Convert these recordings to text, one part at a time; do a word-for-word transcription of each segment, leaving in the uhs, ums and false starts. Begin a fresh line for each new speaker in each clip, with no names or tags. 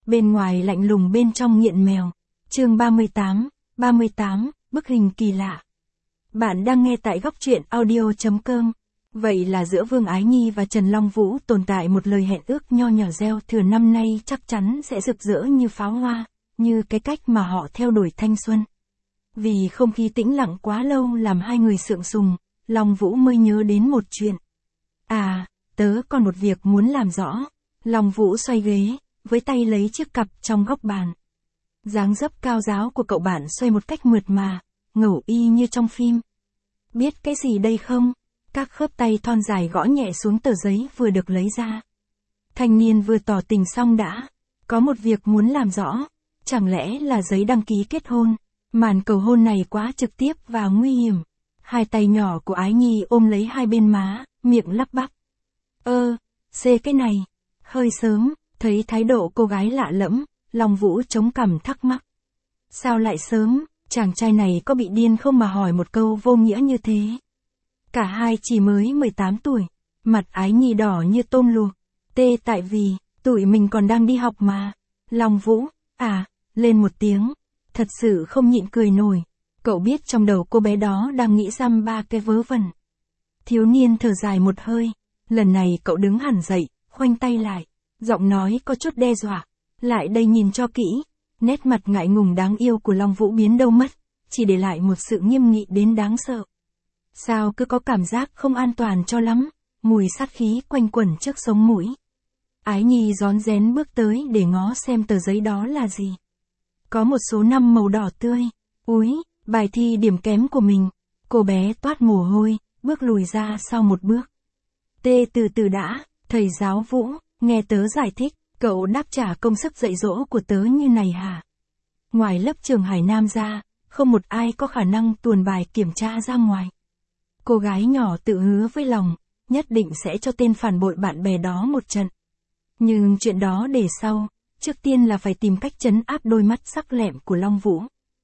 bên ngoài lạnh lùng bên trong nghiện mèo. Chương ba mươi tám, ba mươi tám, bức hình kỳ lạ. Bạn đang nghe tại góc truyện audio chấm com. Vậy là giữa Vương Ái Nhi và Trần Long Vũ tồn tại một lời hẹn ước nho nhỏ gieo thừa năm nay chắc chắn sẽ rực rỡ như pháo hoa, như cái cách mà họ theo đuổi thanh xuân. Vì không khí tĩnh lặng quá lâu làm hai người sượng sùng, Long Vũ mới nhớ đến một chuyện. À, tớ còn một việc muốn làm rõ. Long Vũ xoay ghế, với tay lấy chiếc cặp trong góc bàn. Dáng dấp cao ráo của cậu bạn xoay một cách mượt mà, ngầu y như trong phim. Biết cái gì đây không? Các khớp tay thon dài gõ nhẹ xuống tờ giấy vừa được lấy ra. Thanh niên vừa tỏ tình xong đã. Có một việc muốn làm rõ. Chẳng lẽ là giấy đăng ký kết hôn? Màn cầu hôn này quá trực tiếp và nguy hiểm. Hai tay nhỏ của Ái Nhi ôm lấy hai bên má, miệng lắp bắp. Ơ, xê cái này. Hơi sớm, thấy thái độ cô gái lạ lẫm, Long Vũ chống cằm thắc mắc. Sao lại sớm, chàng trai này có bị điên không mà hỏi một câu vô nghĩa như thế? Cả hai chỉ mới mười tám tuổi, mặt Ái Nhi đỏ như tôm luộc. Tê tại vì, tụi mình còn đang đi học mà. Long Vũ, à, lên một tiếng. Thật sự không nhịn cười nổi. Cậu biết trong đầu cô bé đó đang nghĩ dăm ba cái vớ vẩn. Thiếu niên thở dài một hơi. Lần này cậu đứng hẳn dậy, khoanh tay lại. Giọng nói có chút đe dọa. Lại đây nhìn cho kỹ. Nét mặt ngại ngùng đáng yêu của Long Vũ biến đâu mất. Chỉ để lại một sự nghiêm nghị đến đáng sợ. Sao cứ có cảm giác không an toàn cho lắm. Mùi sát khí quanh quẩn trước sống mũi. Ái Nhi rón rén bước tới để ngó xem tờ giấy đó là gì. Có một số năm màu đỏ tươi. Úi, bài thi điểm kém của mình. Cô bé toát mồ hôi, bước lùi ra sau một bước. Tê từ từ đã, thầy giáo Vũ, nghe tớ giải thích, cậu đáp trả công sức dạy dỗ của tớ như này hả? Ngoài lớp trường Hải Nam ra, không một ai có khả năng tuồn bài kiểm tra ra ngoài. Cô gái nhỏ tự hứa với lòng, nhất định sẽ cho tên phản bội bạn bè đó một trận. Nhưng chuyện đó để sau, trước tiên là phải tìm cách trấn áp đôi mắt sắc lẹm của Long Vũ.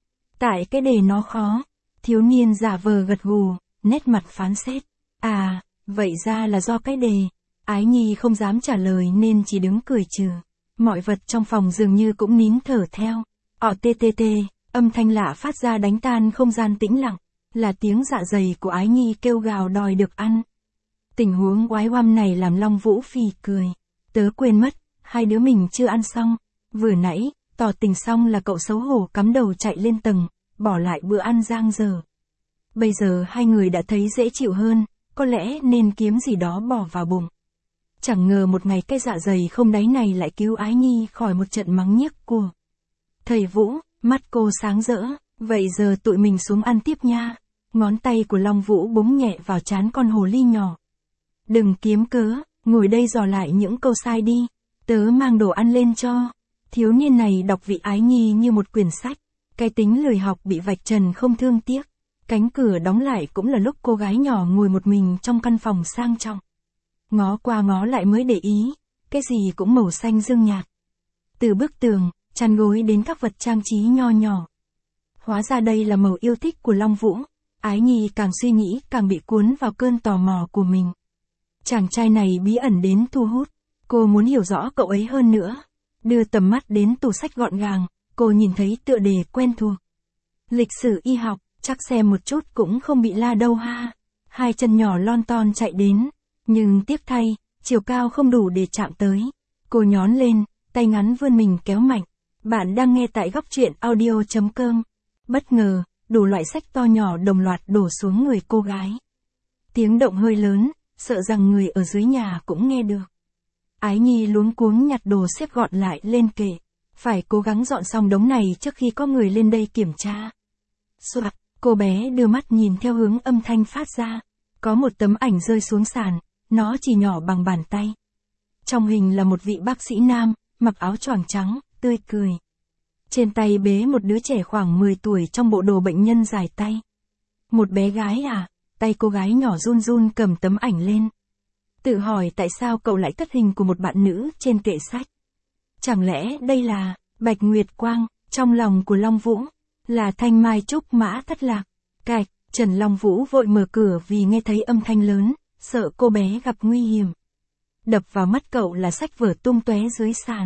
Tại cái đề nó khó, thiếu niên giả vờ gật gù, nét mặt phán xét. À, vậy ra là do cái đề. Ái Nhi không dám trả lời nên chỉ đứng cười trừ. Mọi vật trong phòng dường như cũng nín thở theo. Ọ tê tê tê, âm thanh lạ phát ra đánh tan không gian tĩnh lặng. Là tiếng dạ dày của Ái Nhi kêu gào đòi được ăn. Tình huống oái oăm này làm Long Vũ phì cười. Tớ quên mất, hai đứa mình chưa ăn xong. Vừa nãy, tỏ tình xong là cậu xấu hổ cắm đầu chạy lên tầng, bỏ lại bữa ăn giang dở. Bây giờ hai người đã thấy dễ chịu hơn, có lẽ nên kiếm gì đó bỏ vào bụng. Chẳng ngờ một ngày cái dạ dày không đáy này lại cứu Ái Nhi khỏi một trận mắng nhiếc của thầy Vũ. Mắt cô sáng rỡ, vậy giờ tụi mình xuống ăn tiếp nha. Ngón tay của Long Vũ búng nhẹ vào trán con hồ ly nhỏ. Đừng kiếm cớ, ngồi đây dò lại những câu sai đi. Tớ mang đồ ăn lên cho. Thiếu niên này đọc vị Ái Nhi như một quyển sách. Cái tính lười học bị vạch trần không thương tiếc. Cánh cửa đóng lại cũng là lúc cô gái nhỏ ngồi một mình trong căn phòng sang trọng. Ngó qua ngó lại mới để ý, cái gì cũng màu xanh dương nhạt. Từ bức tường, chăn gối đến các vật trang trí nho nhỏ. Hóa ra đây là màu yêu thích của Long Vũ. Ái Nhi càng suy nghĩ càng bị cuốn vào cơn tò mò của mình. Chàng trai này bí ẩn đến thu hút. Cô muốn hiểu rõ cậu ấy hơn nữa. Đưa tầm mắt đến tủ sách gọn gàng, cô nhìn thấy tựa đề quen thuộc. Lịch sử y học, chắc xem một chút cũng không bị la đâu ha. Hai chân nhỏ lon ton chạy đến. Nhưng tiếc thay, chiều cao không đủ để chạm tới. Cô nhón lên, tay ngắn vươn mình kéo mạnh. Bạn đang nghe tại góc truyện audio chấm com. Bất ngờ, đủ loại sách to nhỏ đồng loạt đổ xuống người cô gái. Tiếng động hơi lớn, sợ rằng người ở dưới nhà cũng nghe được. Ái Nhi luống cuống nhặt đồ xếp gọn lại lên kệ. Phải cố gắng dọn xong đống này trước khi có người lên đây kiểm tra. Soạt, cô bé đưa mắt nhìn theo hướng âm thanh phát ra. Có một tấm ảnh rơi xuống sàn, nó chỉ nhỏ bằng bàn tay. Trong hình là một vị bác sĩ nam, mặc áo choàng trắng, tươi cười. Trên tay bế một đứa trẻ khoảng mười tuổi trong bộ đồ bệnh nhân dài tay. Một bé gái à? Tay cô gái nhỏ run run cầm tấm ảnh lên. Tự hỏi tại sao cậu lại cất hình của một bạn nữ trên kệ sách. Chẳng lẽ đây là Bạch Nguyệt Quang, trong lòng của Long Vũ, là thanh mai trúc mã thất lạc. Cạch, Trần Long Vũ vội mở cửa vì nghe thấy âm thanh lớn, sợ cô bé gặp nguy hiểm. Đập vào mắt cậu là sách vở tung tóe dưới sàn.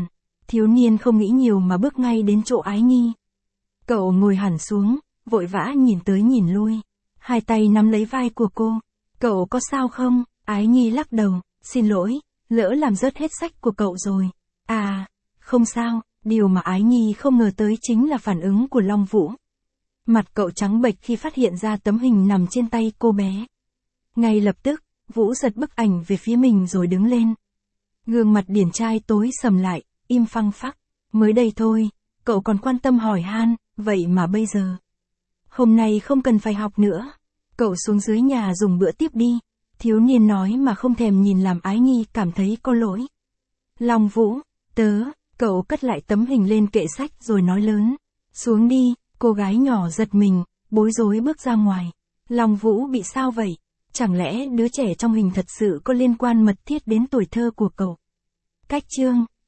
Thiếu niên không nghĩ nhiều mà bước ngay đến chỗ Ái Nhi. Cậu ngồi hẳn xuống, vội vã nhìn tới nhìn lui. Hai tay nắm lấy vai của cô. Cậu có sao không? Ái Nhi lắc đầu, xin lỗi, lỡ làm rớt hết sách của cậu rồi. À, không sao, điều mà Ái Nhi không ngờ tới chính là phản ứng của Long Vũ. Mặt cậu trắng bệch khi phát hiện ra tấm hình nằm trên tay cô bé. Ngay lập tức, Vũ giật bức ảnh về phía mình rồi đứng lên. Gương mặt điển trai tối sầm lại, im phăng phắc. Mới đây thôi, cậu còn quan tâm hỏi han, vậy mà bây giờ. Hôm nay không cần phải học nữa. Cậu xuống dưới nhà dùng bữa tiếp đi. Thiếu niên nói mà không thèm nhìn làm Ái Nhi cảm thấy có lỗi. Long Vũ, tớ, cậu cất lại tấm hình lên kệ sách rồi nói lớn. Xuống đi, cô gái nhỏ giật mình, bối rối bước ra ngoài. Long Vũ bị sao vậy? Chẳng lẽ đứa trẻ trong hình thật sự có liên quan mật thiết đến tuổi thơ của cậu? Cách chương